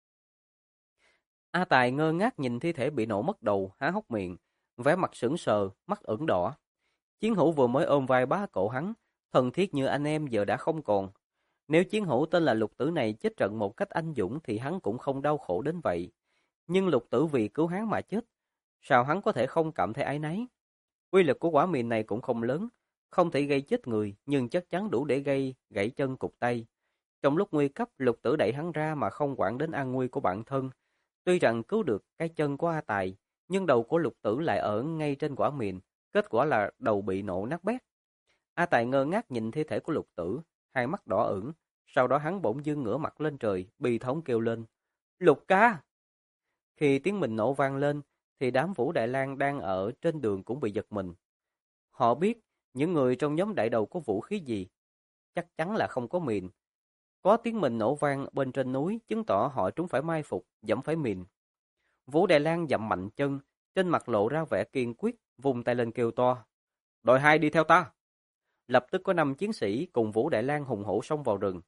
A Tài ngơ ngác nhìn thi thể bị nổ mất đầu, há hốc miệng, vẻ mặt sững sờ, mắt ửng đỏ. Chiến hữu vừa mới ôm vai bá cổ hắn, thân thiết như anh em giờ đã không còn. Nếu chiến hữu tên là Lục Tử này chết trận một cách anh dũng thì hắn cũng không đau khổ đến vậy. Nhưng Lục Tử vì cứu hắn mà chết, sao hắn có thể không cảm thấy áy náy? Uy lực của quả mìn này cũng không lớn, không thể gây chết người, nhưng chắc chắn đủ để gây gãy chân cụt tay. Trong lúc nguy cấp, Lục Tử đẩy hắn ra mà không quản đến an nguy của bản thân. Tuy rằng cứu được cái chân của A Tài, nhưng đầu của Lục Tử lại ở ngay trên quả mìn, kết quả là đầu bị nổ nát bét. A Tài ngơ ngác nhìn thi thể của Lục Tử, hai mắt đỏ ửng, sau đó hắn bỗng dưng ngửa mặt lên trời, bi thống kêu lên: "Lục ca!" Khi tiếng mình nổ vang lên, thì đám Vũ Đại Lang đang ở trên đường cũng bị giật mình. Họ biết những người trong nhóm đại đầu có vũ khí gì, chắc chắn là không có mìn. Có tiếng mình nổ vang bên trên núi, chứng tỏ họ trúng phải mai phục, dẫm phải mìn. Vũ Đại Lang dậm mạnh chân, trên mặt lộ ra vẻ kiên quyết, vùng tay lên kêu to: "Đội 2 đi theo ta!" Lập tức có 5 chiến sĩ cùng Vũ Đại Lang hùng hổ xông vào rừng.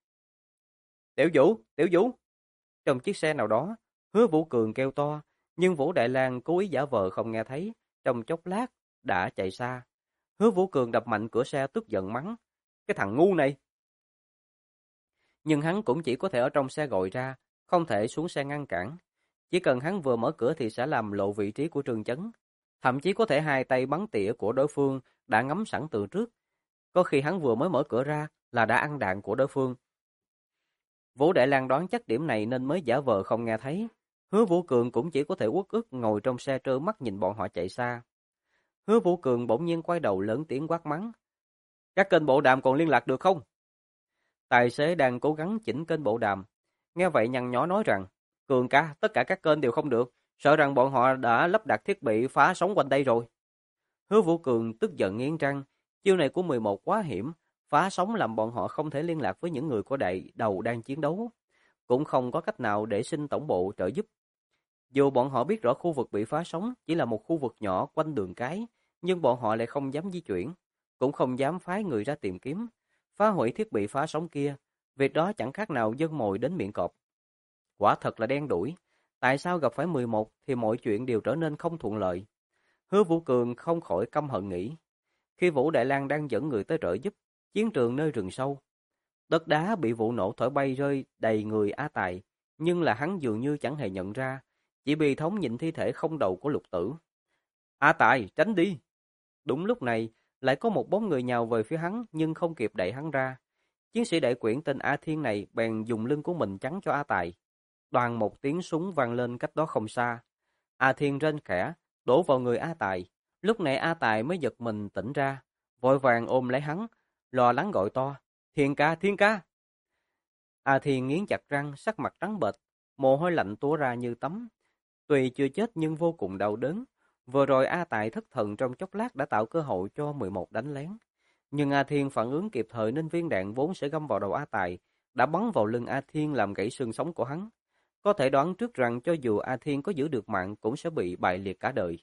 Tiểu Vũ, Tiểu Vũ! Trong chiếc xe nào đó, Hứa Vũ Cường kêu to, nhưng Vũ Đại Lang cố ý giả vờ không nghe thấy, trong chốc lát đã chạy xa. Hứa Vũ Cường đập mạnh cửa xe tức giận mắng: "Cái thằng ngu này!" Nhưng hắn cũng chỉ có thể ở trong xe gọi ra, không thể xuống xe ngăn cản. Chỉ cần hắn vừa mở cửa thì sẽ làm lộ vị trí của Trương Chấn. Thậm chí có thể hai tay bắn tỉa của đối phương đã ngắm sẵn từ trước. Có khi hắn vừa mới mở cửa ra là đã ăn đạn của đối phương. Vũ Đại Lang đoán chắc điểm này nên mới giả vờ không nghe thấy. Hứa Vũ Cường cũng chỉ có thể uất ức ngồi trong xe trơ mắt nhìn bọn họ chạy xa. Hứa Vũ Cường bỗng nhiên quay đầu lớn tiếng quát mắng: "Các kênh bộ đàm còn liên lạc được không?" Tài xế đang cố gắng chỉnh kênh bộ đàm. Nghe vậy nhăn nhó nói rằng: "Cường ca, tất cả các kênh đều không được, sợ rằng bọn họ đã lắp đặt thiết bị phá sóng quanh đây rồi." Hứa Vũ Cường tức giận nghiến răng, chiêu này của 11 quá hiểm, phá sóng làm bọn họ không thể liên lạc với những người của đại đầu đang chiến đấu, cũng không có cách nào để xin tổng bộ trợ giúp. Dù bọn họ biết rõ khu vực bị phá sóng chỉ là một khu vực nhỏ quanh đường cái, nhưng bọn họ lại không dám di chuyển, cũng không dám phái người ra tìm kiếm, phá hủy thiết bị phá sóng kia. Việc đó chẳng khác nào dâng mồi đến miệng cọp. Quả thật là đen đủi. Tại sao gặp phải 11 thì mọi chuyện đều trở nên không thuận lợi? Hứa Vũ Cường không khỏi căm hận nghĩ. Khi Vũ Đại Lang đang dẫn người tới trợ giúp, chiến trường nơi rừng sâu, đất đá bị vụ nổ thổi bay rơi đầy người A Tài, nhưng là hắn dường như chẳng hề nhận ra, chỉ bi thống nhìn thi thể không đầu của Lục Tử. "A Tài, tránh đi!" Đúng lúc này, lại có một bóng người nhào về phía hắn nhưng không kịp đẩy hắn ra. Chiến sĩ đại quyển tên A Thiên này bèn dùng lưng của mình chắn cho A Tài. Đoàn một tiếng súng vang lên cách đó không xa. A Thiên rên khẽ, đổ vào người A Tài. Lúc này A Tài mới giật mình tỉnh ra, vội vàng ôm lấy hắn, lo lắng gọi to: "Thiên ca, Thiên ca!" A Thiên nghiến chặt răng, sắc mặt trắng bệch, mồ hôi lạnh túa ra như tắm. Tuy chưa chết nhưng vô cùng đau đớn. Vừa rồi A Tài thất thần trong chốc lát đã tạo cơ hội cho 11 đánh lén. Nhưng A Thiên phản ứng kịp thời nên viên đạn vốn sẽ găm vào đầu A Tài đã bắn vào lưng A Thiên làm gãy xương sống của hắn. Có thể đoán trước rằng cho dù A Thiên có giữ được mạng cũng sẽ bị bại liệt cả đời.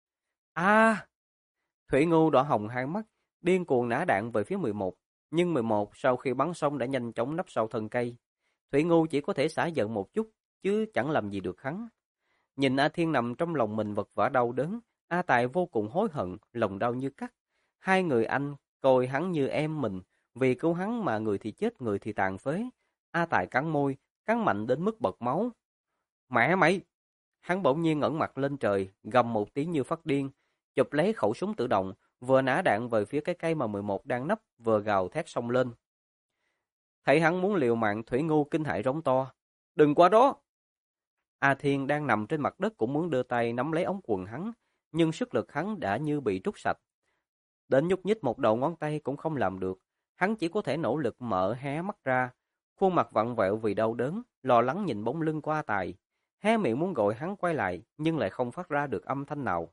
A! Thủy Ngưu đỏ hồng hai mắt, điên cuồng nã đạn về phía 11. Nhưng 11 sau khi bắn xong đã nhanh chóng nấp sau thân cây. Thủy Ngưu chỉ có thể xả giận một chút, chứ chẳng làm gì được hắn. Nhìn A Thiên nằm trong lòng mình vật vã đau đớn, A Tài vô cùng hối hận, lòng đau như cắt. Hai người anh coi hắn như em mình, vì cứu hắn mà người thì chết người thì tàn phế. A Tài cắn môi, cắn mạnh đến mức bật máu. Mẹ mày! Hắn bỗng nhiên ngẩng mặt lên trời, gầm một tiếng như phát điên, chụp lấy khẩu súng tự động, vừa nã đạn về phía cái cây mà 11 đang nấp, vừa gào thét xông lên. Thấy hắn muốn liều mạng, Thủy Ngưu kinh hãi rống to. Đừng qua đó! A Thiên đang nằm trên mặt đất cũng muốn đưa tay nắm lấy ống quần hắn, nhưng sức lực hắn đã như bị trút sạch. Đến nhúc nhích một đầu ngón tay cũng không làm được, hắn chỉ có thể nỗ lực mở hé mắt ra, khuôn mặt vặn vẹo vì đau đớn, lo lắng nhìn bóng lưng của A Tài, hé miệng muốn gọi hắn quay lại, nhưng lại không phát ra được âm thanh nào.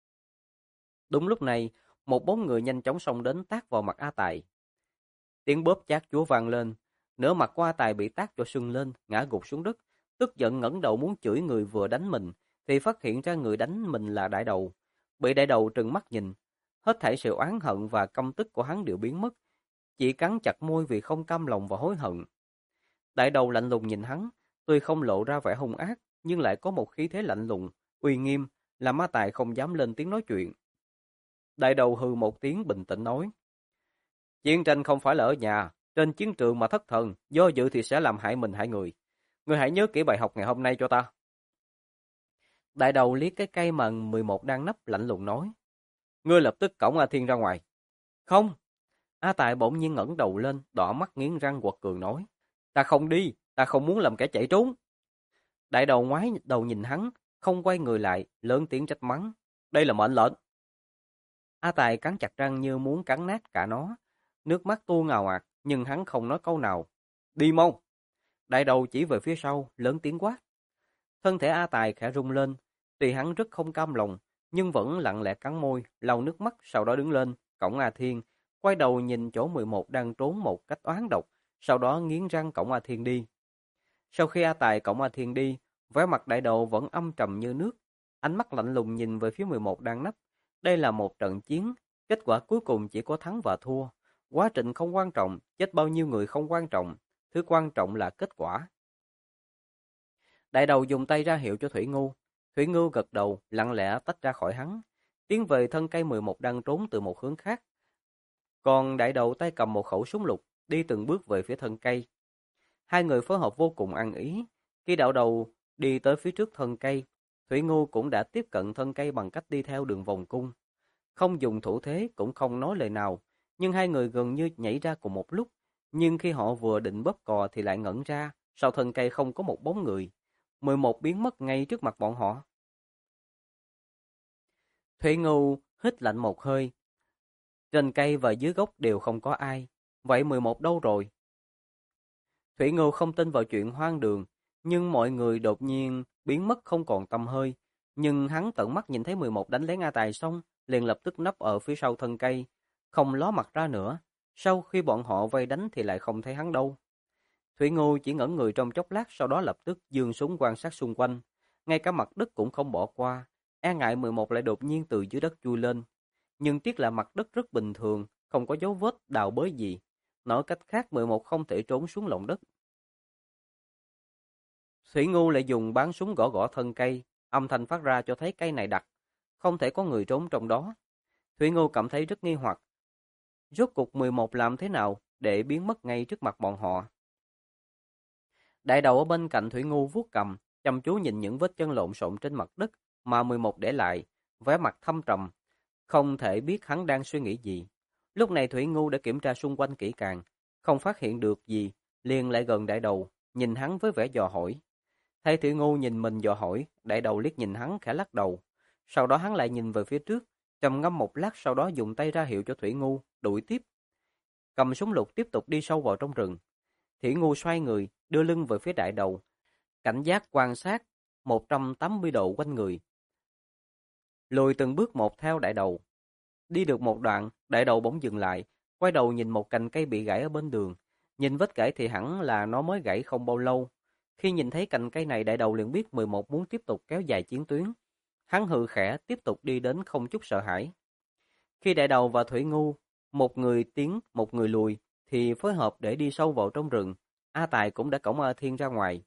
Đúng lúc này, một bóng người nhanh chóng xông đến tát vào mặt A Tài. Tiếng bóp chát chúa vang lên, nửa mặt của A Tài bị tát cho sưng lên, ngã gục xuống đất, tức giận ngẩng đầu muốn chửi người vừa đánh mình, thì phát hiện ra người đánh mình là Đại Đầu. Bị Đại Đầu trừng mắt nhìn, hết thảy sự oán hận và căm tức của hắn đều biến mất, chỉ cắn chặt môi vì không cam lòng và hối hận. Đại Đầu lạnh lùng nhìn hắn, tuy không lộ ra vẻ hung ác, nhưng lại có một khí thế lạnh lùng, uy nghiêm, làm A Tài không dám lên tiếng nói chuyện. Đại Đầu hừ một tiếng bình tĩnh nói: Chiến tranh không phải là ở nhà, trên chiến trường mà thất thần, do dự thì sẽ làm hại mình hại người. Ngươi hãy nhớ kỹ bài học ngày hôm nay cho ta. Đại Đầu liếc cái cây mà 11 đang nấp lạnh lùng nói: Ngươi lập tức cõng A Thiên ra ngoài. Không. A Tài bỗng nhiên ngẩng đầu lên, đỏ mắt nghiến răng quật cường nói: Ta không đi, ta không muốn làm kẻ chạy trốn. Đại Đầu ngoái đầu nhìn hắn, không quay người lại, lớn tiếng trách mắng: Đây là mệnh lệnh. A Tài cắn chặt răng như muốn cắn nát cả nó, nước mắt tuôn ngào ạt, nhưng hắn không nói câu nào. Đi mau! Đại Đầu chỉ về phía sau, lớn tiếng quát. Thân thể A Tài khẽ rung lên, tuy hắn rất không cam lòng, nhưng vẫn lặng lẽ cắn môi, lau nước mắt, sau đó đứng lên, cõng A Thiên, quay đầu nhìn chỗ 11 đang trốn một cách oán độc, sau đó nghiến răng cõng A Thiên đi. Sau khi A Tài cõng A Thiên đi, vẻ mặt Đại Đầu vẫn âm trầm như nước, ánh mắt lạnh lùng nhìn về phía 11 đang nấp. Đây là một trận chiến, kết quả cuối cùng chỉ có thắng và thua. Quá trình không quan trọng, chết bao nhiêu người không quan trọng, thứ quan trọng là kết quả. Đại Đầu dùng tay ra hiệu cho Thủy Ngưu. Thủy Ngưu gật đầu, lặng lẽ tách ra khỏi hắn, tiến về thân cây 11 đang trốn từ một hướng khác. Còn Đại Đầu tay cầm một khẩu súng lục, đi từng bước về phía thân cây. Hai người phối hợp vô cùng ăn ý. Khi Đại Đầu đi tới phía trước thân cây, Thủy Ngưu cũng đã tiếp cận thân cây bằng cách đi theo đường vòng cung. Không dùng thủ thế cũng không nói lời nào, nhưng hai người gần như nhảy ra cùng một lúc. Nhưng khi họ vừa định bóp cò thì lại ngẩn ra, sau thân cây không có một bóng người. 11 biến mất ngay trước mặt bọn họ. Thủy Ngưu hít lạnh một hơi. Trên cây và dưới gốc đều không có ai. Vậy 11 đâu rồi? Thủy Ngưu không tin vào chuyện hoang đường, nhưng mọi người đột nhiên biến mất không còn tăm hơi. Nhưng hắn tận mắt nhìn thấy 11 đánh lén A Tài xong, liền lập tức nấp ở phía sau thân cây, không ló mặt ra nữa. Sau khi bọn họ vây đánh thì lại không thấy hắn đâu. Thủy Ngưu chỉ ngẩn người trong chốc lát, sau đó lập tức giương súng quan sát xung quanh. Ngay cả mặt đất cũng không bỏ qua, e ngại 11 lại đột nhiên từ dưới đất chui lên. Nhưng tiếc là mặt đất rất bình thường, không có dấu vết đào bới gì. Nói cách khác 11 không thể trốn xuống lòng đất. Thủy Ngưu lại dùng báng súng gõ gõ thân cây, âm thanh phát ra cho thấy cây này đặc, không thể có người trốn trong đó. Thủy Ngưu cảm thấy rất nghi hoặc. Rốt cuộc 11 làm thế nào để biến mất ngay trước mặt bọn họ? Đại Đầu ở bên cạnh Thủy Ngưu vuốt cầm, chăm chú nhìn những vết chân lộn xộn trên mặt đất mà 11 để lại, vẻ mặt thâm trầm, không thể biết hắn đang suy nghĩ gì. Lúc này Thủy Ngưu đã kiểm tra xung quanh kỹ càng, không phát hiện được gì, liền lại gần Đại Đầu, nhìn hắn với vẻ dò hỏi. Thấy Thủy Ngưu nhìn mình dò hỏi, Đại Đầu liếc nhìn hắn khẽ lắc đầu. Sau đó hắn lại nhìn về phía trước, trầm ngâm một lát, sau đó dùng tay ra hiệu cho Thủy Ngưu đuổi tiếp. Cầm súng lục tiếp tục đi sâu vào trong rừng. Thủy Ngưu xoay người, đưa lưng về phía Đại Đầu. cảnh giác quan sát 180 độ quanh người. Lùi từng bước một theo đại đầu. Đi được một đoạn, đại đầu bỗng dừng lại, quay đầu nhìn một cành cây bị gãy ở bên đường. Nhìn vết gãy thì hẳn là nó mới gãy không bao lâu. Khi nhìn thấy cành cây này, đại đầu liền biết 11 muốn tiếp tục kéo dài chiến tuyến. Hắn hừ khẽ tiếp tục đi đến không chút sợ hãi. Khi đại đầu và Thủy Ngu, một người tiến, một người lùi, thì phối hợp để đi sâu vào trong rừng. A Tài cũng đã cõng A Thiên ra ngoài.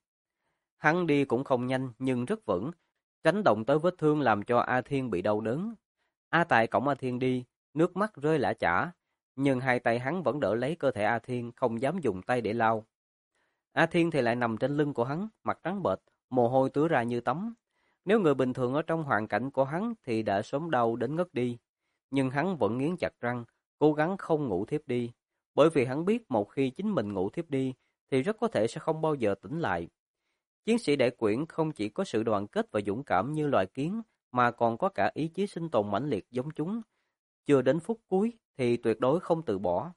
Hắn đi cũng không nhanh nhưng rất vững, tránh động tới vết thương làm cho A Thiên bị đau đớn. A Tài cõng A Thiên đi, nước mắt rơi lã chã, nhưng hai tay hắn vẫn đỡ lấy cơ thể A Thiên, không dám dùng tay để lau. A Thiên thì lại nằm trên lưng của hắn, mặt trắng bệch, mồ hôi tứa ra như tắm. Nếu người bình thường ở trong hoàn cảnh của hắn thì đã sớm đau đến ngất đi, nhưng hắn vẫn nghiến chặt răng, cố gắng không ngủ thiếp đi, bởi vì hắn biết một khi chính mình ngủ thiếp đi thì rất có thể sẽ không bao giờ tỉnh lại. Chiến sĩ đại quyển không chỉ có sự đoàn kết và dũng cảm như loài kiến, mà còn có cả ý chí sinh tồn mãnh liệt giống chúng. Chưa đến phút cuối thì tuyệt đối không từ bỏ.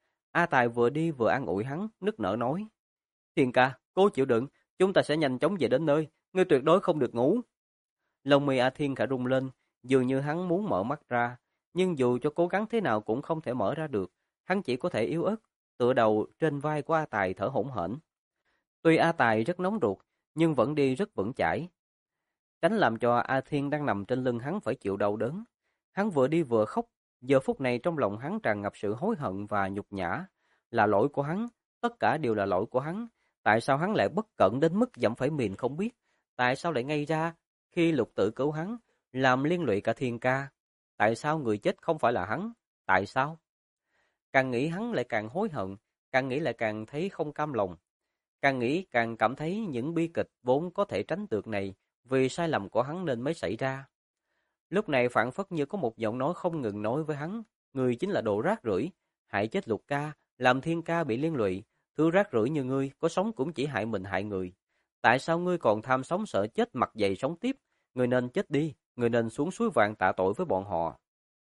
A Tài vừa đi vừa an ủi hắn, nức nở nói: "Thiên ca, cố chịu đựng, chúng ta sẽ nhanh chóng về đến nơi, ngươi tuyệt đối không được ngủ." Lông mi A Thiên khẽ rung lên, dường như hắn muốn mở mắt ra, nhưng dù cho cố gắng thế nào cũng không thể mở ra được, hắn chỉ có thể yếu ớt tựa đầu trên vai của A Tài thở hổn hển. Tuy A Tài rất nóng ruột, nhưng vẫn đi rất vững chãi, tránh làm cho A Thiên đang nằm trên lưng hắn phải chịu đau đớn. Hắn vừa đi vừa khóc, giờ phút này trong lòng hắn tràn ngập sự hối hận và nhục nhã. Là lỗi của hắn, tất cả đều là lỗi của hắn. Tại sao hắn lại bất cẩn đến mức dẫm phải mìn không biết? Tại sao lại ngay ra khi Lục Tử cứu hắn, làm liên lụy cả Thiên ca? Tại sao người chết không phải là hắn? Tại sao? Càng nghĩ hắn lại càng hối hận, càng nghĩ lại càng thấy không cam lòng. Càng nghĩ càng cảm thấy những bi kịch vốn có thể tránh được này vì sai lầm của hắn nên mới xảy ra. Lúc này phảng phất như có một giọng nói không ngừng nói với hắn, người chính là đồ rác rưởi, hại chết Lục ca, làm Thiên ca bị liên lụy, thứ rác rưởi như ngươi, có sống cũng chỉ hại mình hại người. Tại sao ngươi còn tham sống sợ chết mặt dày sống tiếp, ngươi nên chết đi, ngươi nên xuống suối vàng tạ tội với bọn họ.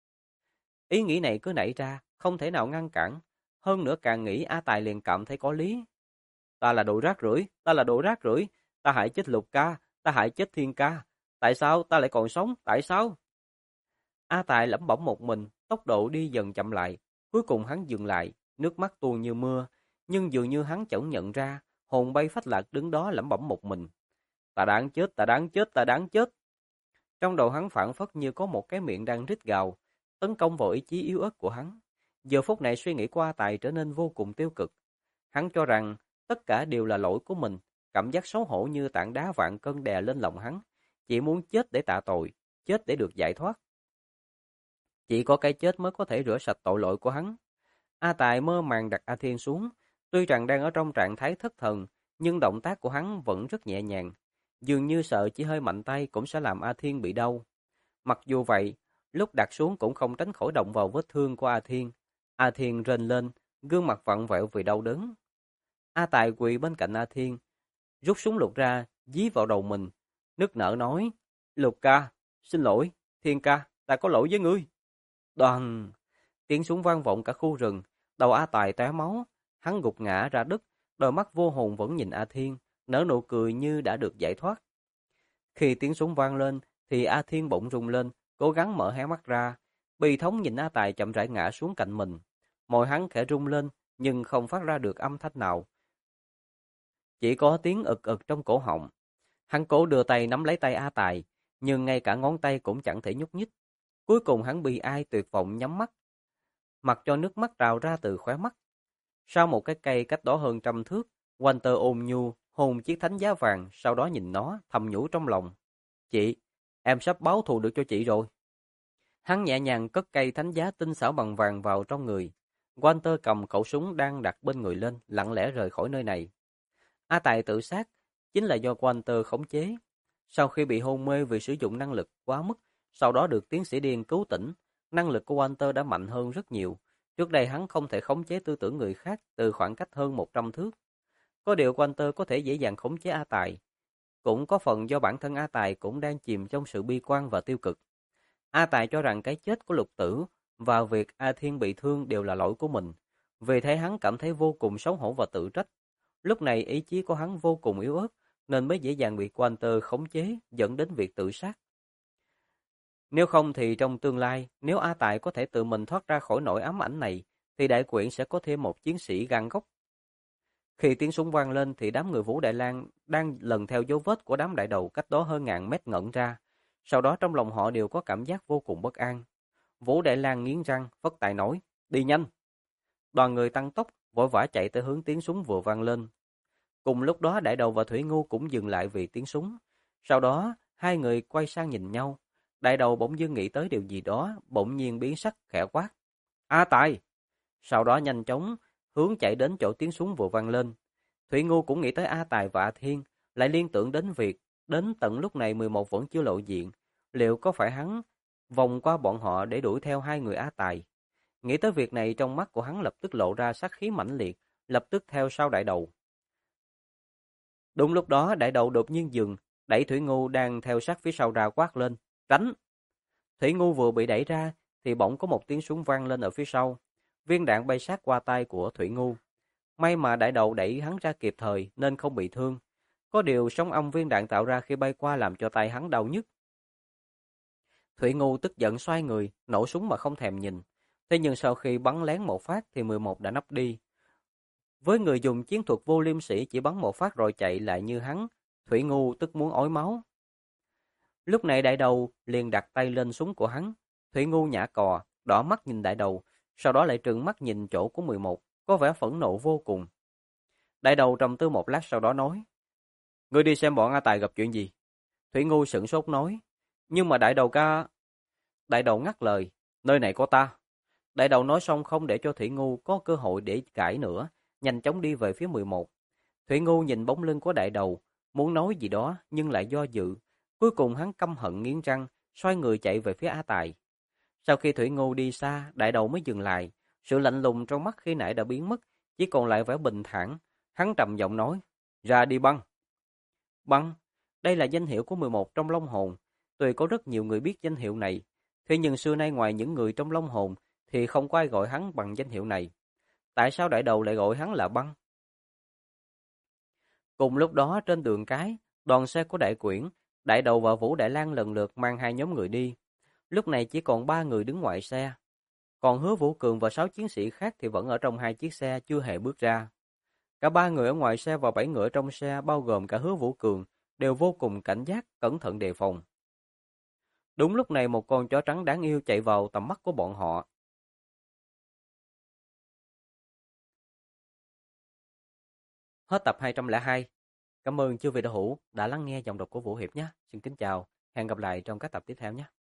Ý nghĩ này cứ nảy ra, không thể nào ngăn cản, hơn nữa càng nghĩ A Tài liền cảm thấy có lý. Ta là đồ rác rưởi, ta là đồ rác rưởi, ta hại chết Lục ca, ta hại chết Thiên ca. Tại sao ta lại còn sống, tại sao? A Tài lẩm bẩm một mình, tốc độ đi dần chậm lại. Cuối cùng hắn dừng lại, nước mắt tuôn như mưa. Nhưng dường như hắn chẳng nhận ra, hồn bay phách lạc đứng đó lẩm bẩm một mình. Ta đáng chết, ta đáng chết, ta đáng chết. Trong đầu hắn phảng phất như có một cái miệng đang rít gào, tấn công vào ý chí yếu ớt của hắn. Giờ phút này suy nghĩ của A Tài trở nên vô cùng tiêu cực. Hắn cho rằng tất cả đều là lỗi của mình, cảm giác xấu hổ như tảng đá vạn cân đè lên lòng hắn, chỉ muốn chết để tạ tội, chết để được giải thoát. Chỉ có cái chết mới có thể rửa sạch tội lỗi của hắn. A Tài mơ màng đặt A Thiên xuống, tuy rằng đang ở trong trạng thái thất thần, nhưng động tác của hắn vẫn rất nhẹ nhàng, dường như sợ chỉ hơi mạnh tay cũng sẽ làm A Thiên bị đau. Mặc dù vậy, lúc đặt xuống cũng không tránh khỏi động vào vết thương của A Thiên. A Thiên rên lên, gương mặt vặn vẹo vì đau đớn. A Tài quỳ bên cạnh A Thiên, rút súng lục ra, dí vào đầu mình, nức nở nói: "Lục ca, xin lỗi, Thiên ca, ta có lỗi với ngươi." Đoàn, tiếng súng vang vọng cả khu rừng, đầu A Tài tóe máu, hắn gục ngã ra đất, đôi mắt vô hồn vẫn nhìn A Thiên, nở nụ cười như đã được giải thoát. Khi tiếng súng vang lên, thì A Thiên bỗng rung lên, cố gắng mở hé mắt ra, bi thống nhìn A Tài chậm rãi ngã xuống cạnh mình. Môi hắn khẽ rung lên, nhưng không phát ra được âm thanh nào. Chỉ có tiếng ực ực trong cổ họng. Hắn cố đưa tay nắm lấy tay A Tài, nhưng ngay cả ngón tay cũng chẳng thể nhúc nhích. Cuối cùng hắn bi ai tuyệt vọng nhắm mắt, mặc cho nước mắt trào ra từ khóe mắt. Sau một cái cây cách đó hơn 100 thước, Walter ôm nhu hôn chiếc thánh giá vàng, sau đó nhìn nó, thầm nhủ trong lòng: "Chị, em sắp báo thù được cho chị rồi." Hắn nhẹ nhàng cất cây thánh giá tinh xảo bằng vàng vào trong người. Walter cầm khẩu súng đang đặt bên người lên, lặng lẽ rời khỏi nơi này. A Tài tự sát chính là do Walter khống chế. Sau khi bị hôn mê vì sử dụng năng lực quá mức, sau đó được tiến sĩ điên cứu tỉnh, năng lực của Walter đã mạnh hơn rất nhiều. Trước đây hắn không thể khống chế tư tưởng người khác từ khoảng cách hơn 100 thước. Có điều Walter có thể dễ dàng khống chế A Tài. Cũng có phần do bản thân A Tài cũng đang chìm trong sự bi quan và tiêu cực. A Tài cho rằng cái chết của Lục Tử và việc A Thiên bị thương đều là lỗi của mình. Vì thế hắn cảm thấy vô cùng xấu hổ và tự trách. Lúc này ý chí của hắn vô cùng yếu ớt, nên mới dễ dàng bị Walter khống chế, dẫn đến việc tự sát. Nếu không thì trong tương lai, nếu A Tài có thể tự mình thoát ra khỏi nỗi ám ảnh này, thì đại quyển sẽ có thêm một chiến sĩ gan góc. Khi tiếng súng vang lên thì đám người Vũ Đại Lang đang lần theo dấu vết của đám đại đầu cách đó hơn ngàn mét ngẩn ra. Sau đó trong lòng họ đều có cảm giác vô cùng bất an. Vũ Đại Lang nghiến răng, phất tay nói, đi nhanh. Đoàn người tăng tốc, vội vã chạy tới hướng tiếng súng vừa vang lên. Cùng lúc đó đại đầu và Thủy Ngu cũng dừng lại vì tiếng súng. Sau đó, hai người quay sang nhìn nhau. Đại đầu bỗng dưng nghĩ tới điều gì đó, bỗng nhiên biến sắc khẽ quát. A Tài! Sau đó nhanh chóng hướng chạy đến chỗ tiếng súng vừa vang lên. Thủy Ngu cũng nghĩ tới A Tài và A Thiên, lại liên tưởng đến việc đến tận lúc này 11 vẫn chưa lộ diện, liệu có phải hắn vòng qua bọn họ để đuổi theo hai người A Tài. Nghĩ tới việc này trong mắt của hắn lập tức lộ ra sát khí mãnh liệt, lập tức theo sau đại đầu. Đúng lúc đó đại đầu đột nhiên dừng, đẩy Thủy Ngu đang theo sát phía sau ra quát lên, tránh. Thủy Ngu vừa bị đẩy ra thì bỗng có một tiếng súng vang lên ở phía sau. Viên đạn bay sát qua tay của Thủy Ngu. May mà đại đầu đẩy hắn ra kịp thời nên không bị thương. Có điều sóng âm viên đạn tạo ra khi bay qua làm cho tay hắn đau nhức. Thủy Ngu tức giận xoay người, nổ súng mà không thèm nhìn. Thế nhưng sau khi bắn lén một phát thì 11 đã nấp đi. Với người dùng chiến thuật vô liêm sỉ chỉ bắn một phát rồi chạy lại như hắn, Thủy Ngu tức muốn ói máu. Lúc này đại đầu liền đặt tay lên súng của hắn. Thủy Ngu nhả cò, đỏ mắt nhìn đại đầu, sau đó lại trừng mắt nhìn chỗ của 11, có vẻ phẫn nộ vô cùng. Đại đầu trầm tư một lát sau đó nói, ngươi đi xem bọn A Tài gặp chuyện gì. Thủy Ngu sửng sốt nói, nhưng mà đại đầu ca... Đại đầu ngắt lời, nơi này có ta. Đại đầu nói xong không để cho Thủy Ngu có cơ hội để cãi nữa, nhanh chóng đi về phía 11. Thủy Ngu nhìn bóng lưng của đại đầu, muốn nói gì đó nhưng lại do dự. Cuối cùng hắn căm hận nghiến răng, xoay người chạy về phía A Tài. Sau khi Thủy Ngu đi xa, đại đầu mới dừng lại. Sự lạnh lùng trong mắt khi nãy đã biến mất, chỉ còn lại vẻ bình thản. Hắn trầm giọng nói, ra đi Băng. Băng, đây là danh hiệu của 11 trong Long Hồn. Tuy có rất nhiều người biết danh hiệu này, thế nhưng xưa nay ngoài những người trong Long Hồn thì không có ai gọi hắn bằng danh hiệu này. Tại sao đại đầu lại gọi hắn là Băng? Cùng lúc đó trên đường cái, đoàn xe của đại quyển, đại đầu và Vũ Đại Lang lần lượt mang hai nhóm người đi. Lúc này chỉ còn 3 người đứng ngoài xe. Còn Hứa Vũ Cường và 6 chiến sĩ khác thì vẫn ở trong hai chiếc xe chưa hề bước ra. Cả 3 người ở ngoài xe và 7 người ở trong xe bao gồm cả Hứa Vũ Cường đều vô cùng cảnh giác, cẩn thận đề phòng. Đúng lúc này một con chó trắng đáng yêu chạy vào tầm mắt của bọn họ. Hết tập 202. Cảm ơn chư vị đạo hữu đã lắng nghe giọng đọc của Vũ Hiệp nhé. Xin kính chào, hẹn gặp lại trong các tập tiếp theo nhé.